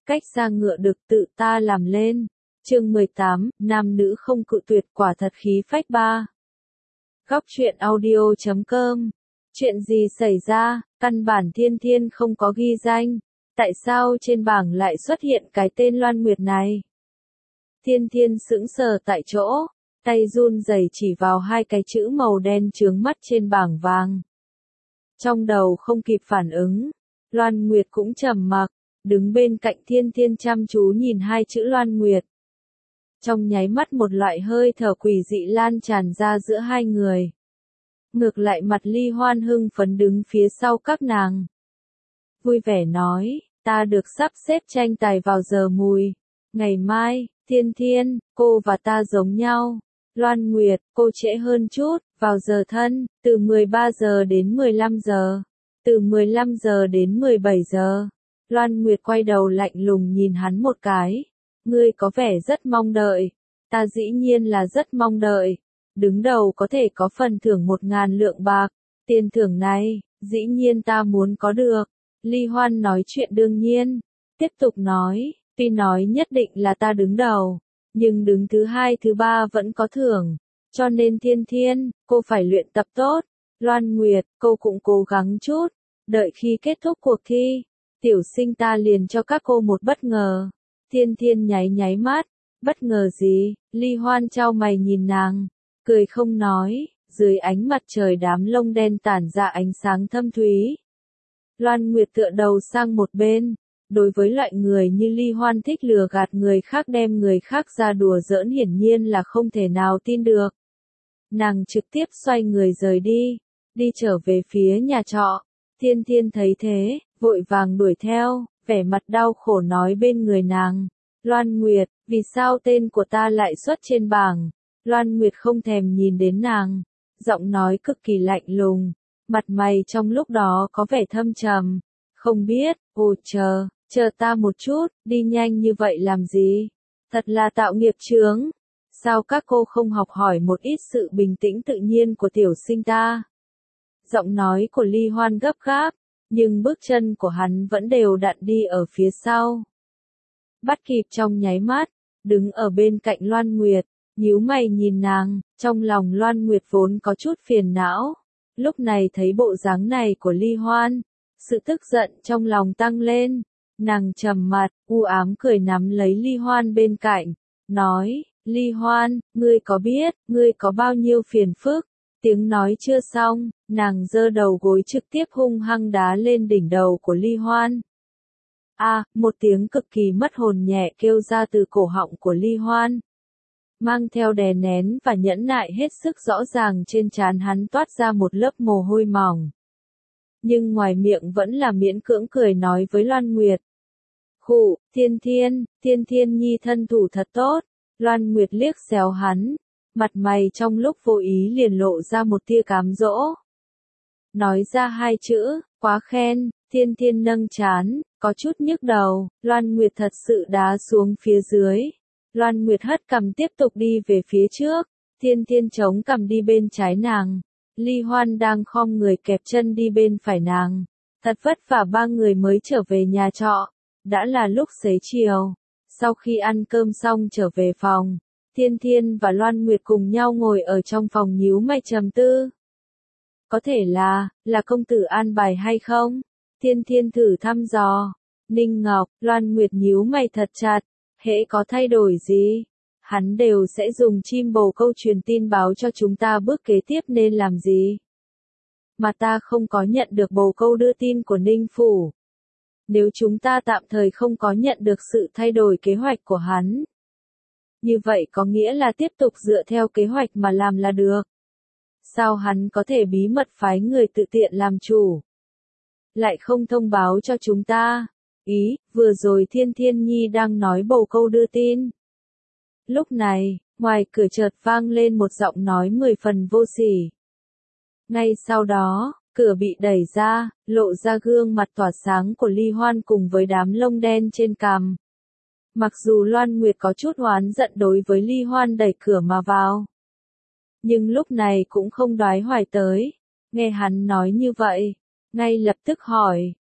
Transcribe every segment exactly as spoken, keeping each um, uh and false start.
cách xa ngựa được tự ta làm lên. Chương mười tám, nam nữ không cự tuyệt quả thật khí phách ba. Góc truyện audio chấm com. Chuyện gì xảy ra, căn bản Thiên Thiên không có ghi danh, tại sao trên bảng lại xuất hiện cái tên Loan Nguyệt này? Thiên Thiên sững sờ tại chỗ, tay run rẩy chỉ vào hai cái chữ màu đen chướng mắt trên bảng vàng. Trong đầu không kịp phản ứng, Loan Nguyệt cũng trầm mặc, đứng bên cạnh Thiên Thiên chăm chú nhìn hai chữ Loan Nguyệt. Trong nháy mắt một loại hơi thở quỷ dị lan tràn ra giữa hai người. Ngược lại mặt Ly Hoan hưng phấn đứng phía sau các nàng. Vui vẻ nói, ta được sắp xếp tranh tài vào giờ mùi. Ngày mai, Thiên Thiên, cô và ta giống nhau. Loan Nguyệt, cô trễ hơn chút, vào giờ thân, từ mười ba giờ đến mười lăm giờ. Từ mười lăm giờ đến mười bảy giờ. Loan Nguyệt quay đầu lạnh lùng nhìn hắn một cái. Ngươi có vẻ rất mong đợi. Ta dĩ nhiên là rất mong đợi. Đứng đầu có thể có phần thưởng một ngàn lượng bạc. Tiền thưởng này, dĩ nhiên ta muốn có được. Ly Hoan nói chuyện đương nhiên. Tiếp tục nói, tuy nói nhất định là ta đứng đầu, nhưng đứng thứ hai thứ ba vẫn có thưởng. Cho nên Thiên Thiên, cô phải luyện tập tốt. Loan Nguyệt, cô cũng cố gắng chút. Đợi khi kết thúc cuộc thi, tiểu sinh ta liền cho các cô một bất ngờ. Thiên Thiên nháy nháy mắt. Bất ngờ gì? Ly Hoan chau mày nhìn nàng, cười không nói. Dưới ánh mặt trời đám lông đen tản ra ánh sáng thâm thúy. Loan Nguyệt tựa đầu sang một bên. Đối với loại người như Ly Hoan thích lừa gạt người khác đem người khác ra đùa giỡn hiển nhiên là không thể nào tin được. Nàng trực tiếp xoay người rời đi, đi trở về phía nhà trọ. Thiên Thiên thấy thế, vội vàng đuổi theo, vẻ mặt đau khổ nói bên người nàng. Loan Nguyệt, vì sao tên của ta lại xuất trên bảng? Loan Nguyệt không thèm nhìn đến nàng, giọng nói cực kỳ lạnh lùng, mặt mày trong lúc đó có vẻ thâm trầm. Không biết, ồ chờ, chờ ta một chút, đi nhanh như vậy làm gì? Thật là tạo nghiệp chướng. Sao các cô không học hỏi một ít sự bình tĩnh tự nhiên của tiểu sinh ta? Giọng nói của Ly Hoan gấp gáp, nhưng bước chân của hắn vẫn đều đặn đi ở phía sau. Bắt kịp trong nháy mắt, đứng ở bên cạnh Loan Nguyệt, nhíu mày nhìn nàng, trong lòng Loan Nguyệt vốn có chút phiền não. Lúc này thấy bộ dáng này của Ly Hoan, sự tức giận trong lòng tăng lên. Nàng trầm mặt, u ám cười nắm lấy Ly Hoan bên cạnh, nói, Ly Hoan, ngươi có biết, ngươi có bao nhiêu phiền phức? Tiếng nói chưa xong, nàng giơ đầu gối trực tiếp hung hăng đá lên đỉnh đầu của Ly Hoan. A, à, một tiếng cực kỳ mất hồn nhẹ kêu ra từ cổ họng của Ly Hoan. Mang theo đè nén và nhẫn nại hết sức rõ ràng trên trán hắn toát ra một lớp mồ hôi mỏng. Nhưng ngoài miệng vẫn là miễn cưỡng cười nói với Loan Nguyệt. Khụ, Thiên Thiên, Thiên Thiên nhi thân thủ thật tốt. Loan Nguyệt liếc xéo hắn, mặt mày trong lúc vô ý liền lộ ra một tia cám dỗ. Nói ra hai chữ, quá khen. Thiên Thiên nâng trán, có chút nhức đầu. Loan Nguyệt thật sự đá xuống phía dưới. Loan Nguyệt hất cằm tiếp tục đi về phía trước. Thiên Thiên chống cằm đi bên trái nàng. Ly Hoan đang khom người kẹp chân đi bên phải nàng. Thật vất vả ba người mới trở về nhà trọ. Đã là lúc xế chiều. Sau khi ăn cơm xong trở về phòng, Thiên Thiên và Loan Nguyệt cùng nhau ngồi ở trong phòng nhíu mày trầm tư. Có thể là, là công tử an bài hay không? Thiên Thiên thử thăm dò. Ninh Ngọc, Loan Nguyệt nhíu mày thật chặt. Hễ có thay đổi gì, hắn đều sẽ dùng chim bồ câu truyền tin báo cho chúng ta bước kế tiếp nên làm gì. Mà ta không có nhận được bồ câu đưa tin của Ninh Phủ. Nếu chúng ta tạm thời không có nhận được sự thay đổi kế hoạch của hắn, như vậy có nghĩa là tiếp tục dựa theo kế hoạch mà làm là được. Sao hắn có thể bí mật phái người tự tiện làm chủ? Lại không thông báo cho chúng ta. Ý, vừa rồi Thiên Thiên Nhi đang nói bồ câu đưa tin. Lúc này, ngoài cửa chợt vang lên một giọng nói mười phần vô sỉ. Ngay sau đó, cửa bị đẩy ra, lộ ra gương mặt tỏa sáng của Ly Hoan cùng với đám lông đen trên cằm. Mặc dù Loan Nguyệt có chút oán giận đối với Ly Hoan đẩy cửa mà vào, nhưng lúc này cũng không đoái hoài tới. Nghe hắn nói như vậy, ngay lập tức hỏi,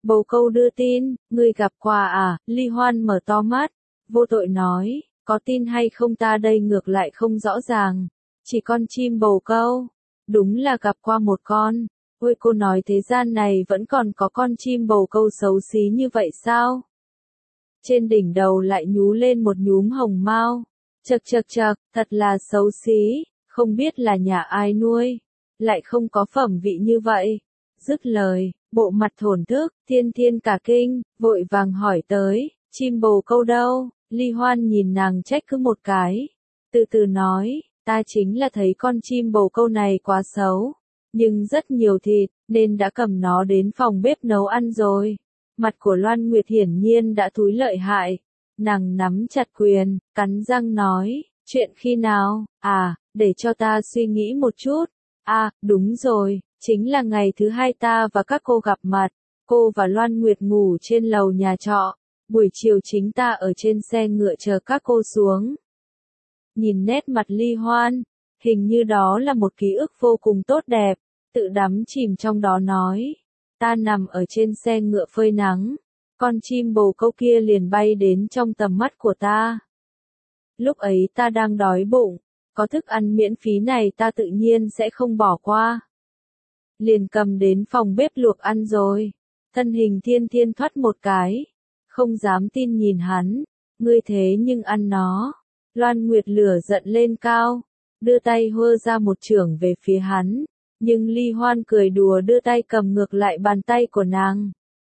Bồ câu đưa tin, ngươi gặp quà à, Ly Hoan mở to mắt, vô tội nói, có tin hay không ta đây ngược lại không rõ ràng, chỉ con chim bồ câu, đúng là gặp qua một con, ôi cô nói thế gian này vẫn còn có con chim bồ câu xấu xí như vậy sao? Trên đỉnh đầu lại nhú lên một nhúm hồng mao, chật chật chật, thật là xấu xí, không biết là nhà ai nuôi, lại không có phẩm vị như vậy. Dứt lời, bộ mặt thổn thức, Thiên Thiên cả kinh, vội vàng hỏi tới, chim bồ câu đâu? Ly Hoan nhìn nàng trách cứ một cái, từ từ nói, ta chính là thấy con chim bồ câu này quá xấu, nhưng rất nhiều thịt, nên đã cầm nó đến phòng bếp nấu ăn rồi. Mặt của Loan Nguyệt hiển nhiên đã thúi lợi hại, nàng nắm chặt quyền, cắn răng nói, chuyện khi nào, à, để cho ta suy nghĩ một chút, à, đúng rồi, chính là ngày thứ hai ta và các cô gặp mặt, cô và Loan Nguyệt ngủ trên lầu nhà trọ, buổi chiều chính ta ở trên xe ngựa chờ các cô xuống. Nhìn nét mặt Ly Hoan, hình như đó là một ký ức vô cùng tốt đẹp, tự đắm chìm trong đó nói, ta nằm ở trên xe ngựa phơi nắng, con chim bồ câu kia liền bay đến trong tầm mắt của ta. Lúc ấy ta đang đói bụng, có thức ăn miễn phí này ta tự nhiên sẽ không bỏ qua. Liền cầm đến phòng bếp luộc ăn rồi. Thân hình Thiên Thiên thoát một cái, không dám tin nhìn hắn, ngươi thế nhưng ăn nó. Loan Nguyệt lửa giận lên cao, đưa tay hơ ra một chưởng về phía hắn, nhưng Ly Hoan cười đùa đưa tay cầm ngược lại bàn tay của nàng.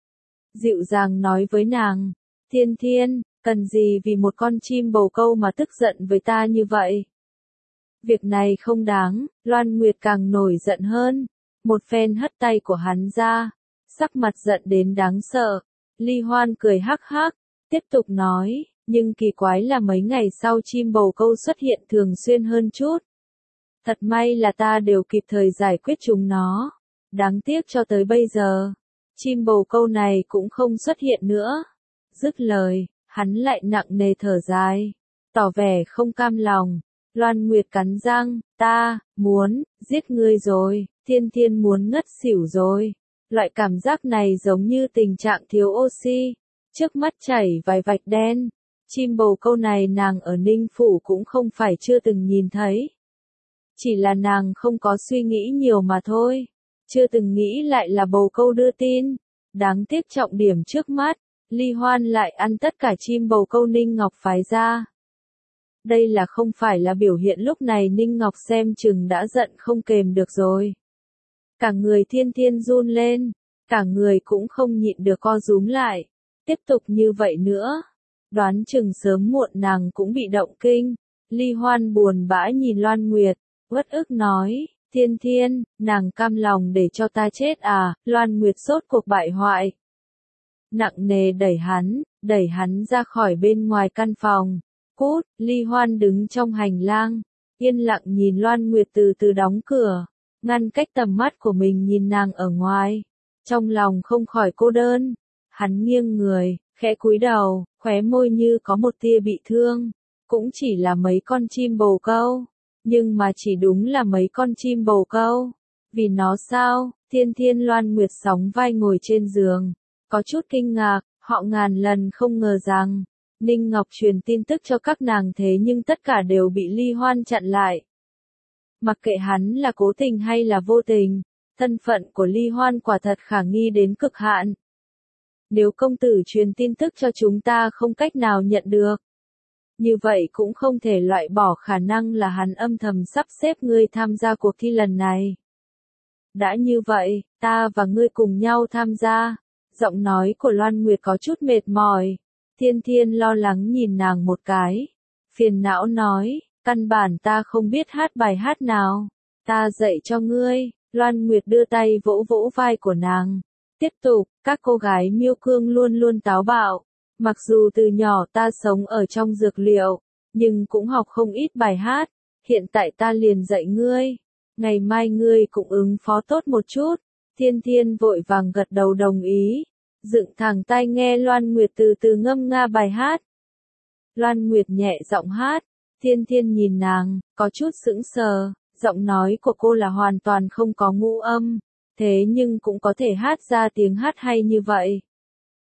Dịu dàng nói với nàng, Thiên Thiên, cần gì vì một con chim bồ câu mà tức giận với ta như vậy? Việc này không đáng, Loan Nguyệt càng nổi giận hơn, một phen hất tay của hắn ra, sắc mặt giận đến đáng sợ. Ly Hoan cười hắc hắc, tiếp tục nói, nhưng kỳ quái là mấy ngày sau chim bồ câu xuất hiện thường xuyên hơn chút. Thật may là ta đều kịp thời giải quyết chúng nó. Đáng tiếc cho tới bây giờ, chim bồ câu này cũng không xuất hiện nữa. Dứt lời, hắn lại nặng nề thở dài, tỏ vẻ không cam lòng. Loan Nguyệt cắn răng, ta, muốn, giết ngươi rồi, Thiên Thiên muốn ngất xỉu rồi. Loại cảm giác này giống như tình trạng thiếu oxy, trước mắt chảy vài vạch đen. Chim bồ câu này nàng ở Ninh Phủ cũng không phải chưa từng nhìn thấy. Chỉ là nàng không có suy nghĩ nhiều mà thôi, chưa từng nghĩ lại là bồ câu đưa tin. Đáng tiếc trọng điểm trước mắt, Ly Hoan lại ăn tất cả chim bồ câu Ninh Ngọc phái ra. Đây là không phải là biểu hiện lúc này Ninh Ngọc xem chừng đã giận không kềm được rồi. Cả người Thiên Thiên run lên, cả người cũng không nhịn được co rúm lại. Tiếp tục như vậy nữa, đoán chừng sớm muộn nàng cũng bị động kinh. Ly Hoan buồn bã nhìn Loan Nguyệt, uất ức nói, Thiên Thiên, nàng cam lòng để cho ta chết à? Loan Nguyệt sốt cuộc bại hoại, nặng nề đẩy hắn, đẩy hắn ra khỏi bên ngoài căn phòng. Cút, Ly Hoan đứng trong hành lang, yên lặng nhìn Loan Nguyệt từ từ đóng cửa, ngăn cách tầm mắt của mình nhìn nàng ở ngoài. Trong lòng không khỏi cô đơn, hắn nghiêng người, khẽ cúi đầu, khóe môi như có một tia bị thương. Cũng chỉ là mấy con chim bồ câu, nhưng mà chỉ đúng là mấy con chim bồ câu. Vì nó sao? Thiên Thiên Loan Nguyệt sóng vai ngồi trên giường, có chút kinh ngạc, họ ngàn lần không ngờ rằng Ninh Ngọc truyền tin tức cho các nàng thế nhưng tất cả đều bị Ly Hoan chặn lại. Mặc kệ hắn là cố tình hay là vô tình, thân phận của Ly Hoan quả thật khả nghi đến cực hạn. Nếu công tử truyền tin tức cho chúng ta không cách nào nhận được, như vậy cũng không thể loại bỏ khả năng là hắn âm thầm sắp xếp ngươi tham gia cuộc thi lần này. Đã như vậy, ta và ngươi cùng nhau tham gia. Giọng nói của Loan Nguyệt có chút mệt mỏi. Thiên Thiên lo lắng nhìn nàng một cái, phiền não nói, căn bản ta không biết hát bài hát nào, ta dạy cho ngươi. Loan Nguyệt đưa tay vỗ vỗ vai của nàng, tiếp tục, các cô gái Miêu Cương luôn luôn táo bạo, mặc dù từ nhỏ ta sống ở trong dược liệu, nhưng cũng học không ít bài hát, hiện tại ta liền dạy ngươi, ngày mai ngươi cũng ứng phó tốt một chút. Thiên Thiên vội vàng gật đầu đồng ý, dựng thẳng tai nghe Loan Nguyệt từ từ ngâm nga bài hát. Loan Nguyệt nhẹ giọng hát, Thiên Thiên nhìn nàng, có chút sững sờ, giọng nói của cô là hoàn toàn không có ngũ âm, thế nhưng cũng có thể hát ra tiếng hát hay như vậy.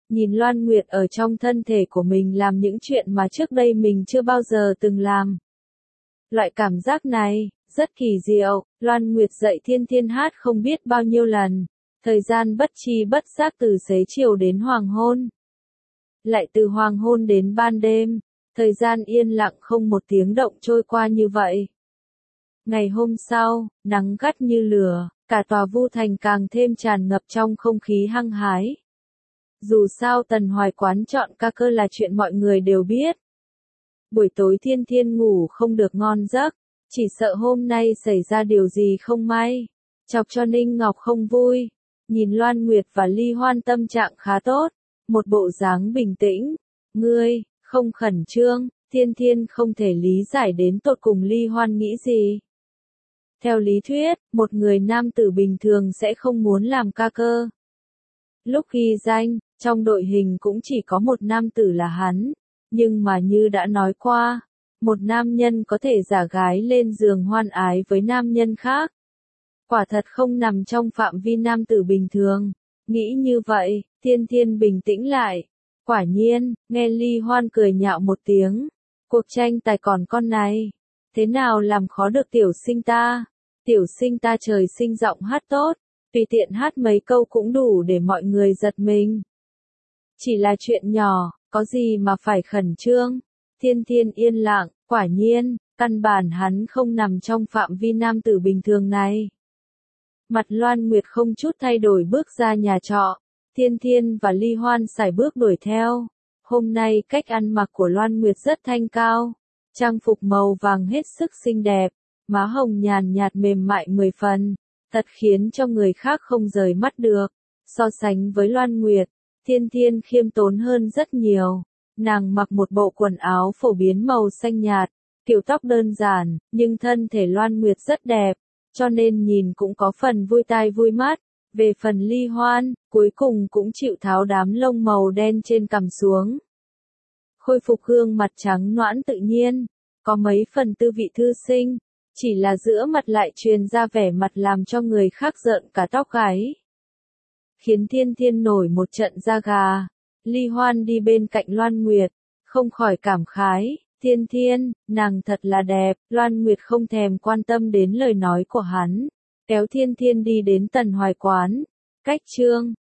nhìn Loan Nguyệt ở trong thân thể của mình làm những chuyện mà trước đây mình chưa bao giờ từng làm. Loại cảm giác này, rất kỳ diệu, Loan Nguyệt dạy Thiên Thiên hát không biết bao nhiêu lần, thời gian bất tri bất giác từ xế chiều đến hoàng hôn. Lại từ hoàng hôn đến ban đêm, thời gian yên lặng không một tiếng động trôi qua như vậy. Ngày hôm sau, nắng gắt như lửa, cả tòa Vu Thành càng thêm tràn ngập trong không khí hăng hái. Dù sao Tần Hoài Quán chọn ca cơ là chuyện mọi người đều biết. Buổi tối Thiên Thiên ngủ không được ngon giấc, chỉ sợ hôm nay xảy ra điều gì không may, chọc cho Ninh Ngọc không vui. Nhìn Loan Nguyệt và Ly Hoan tâm trạng khá tốt, một bộ dáng bình tĩnh. Ngươi, không khẩn trương, Thiên Thiên không thể lý giải đến tột cùng Ly Hoan nghĩ gì. Theo lý thuyết, một người nam tử bình thường sẽ không muốn làm ca cơ. Lúc ghi danh, trong đội hình cũng chỉ có một nam tử là hắn, nhưng mà như đã nói qua, một nam nhân có thể giả gái lên giường hoan ái với nam nhân khác. Quả thật không nằm trong phạm vi nam tử bình thường. Nghĩ như vậy, Thiên Thiên bình tĩnh lại. Quả nhiên, nghe Ly Hoan cười nhạo một tiếng. Cuộc tranh tài còn con này. Thế nào làm khó được tiểu sinh ta? Tiểu sinh ta trời sinh giọng hát tốt, tùy tiện hát mấy câu cũng đủ để mọi người giật mình. Chỉ là chuyện nhỏ, có gì mà phải khẩn trương? Thiên Thiên yên lặng, quả nhiên, căn bản hắn không nằm trong phạm vi nam tử bình thường này. Mặt Loan Nguyệt không chút thay đổi bước ra nhà trọ, Thiên Thiên và Ly Hoan sải bước đuổi theo. Hôm nay cách ăn mặc của Loan Nguyệt rất thanh cao, trang phục màu vàng hết sức xinh đẹp, má hồng nhàn nhạt mềm mại mười phần, thật khiến cho người khác không rời mắt được. So sánh với Loan Nguyệt, Thiên Thiên khiêm tốn hơn rất nhiều. Nàng mặc một bộ quần áo phổ biến màu xanh nhạt, kiểu tóc đơn giản, nhưng thân thể Loan Nguyệt rất đẹp, cho nên nhìn cũng có phần vui tai vui mắt. Về phần Ly Hoan, cuối cùng cũng chịu tháo đám lông màu đen trên cằm xuống. Khôi phục gương mặt trắng nõn tự nhiên, có mấy phần tư vị thư sinh, chỉ là giữa mặt lại truyền ra vẻ mặt làm cho người khác rợn cả tóc gáy. Khiến Thiên Thiên nổi một trận da gà. Ly Hoan đi bên cạnh Loan Nguyệt, không khỏi cảm khái. Thiên Thiên, nàng thật là đẹp. Loan Nguyệt không thèm quan tâm đến lời nói của hắn, kéo Thiên Thiên đi đến Tần Hoài Quán. Cách Trương,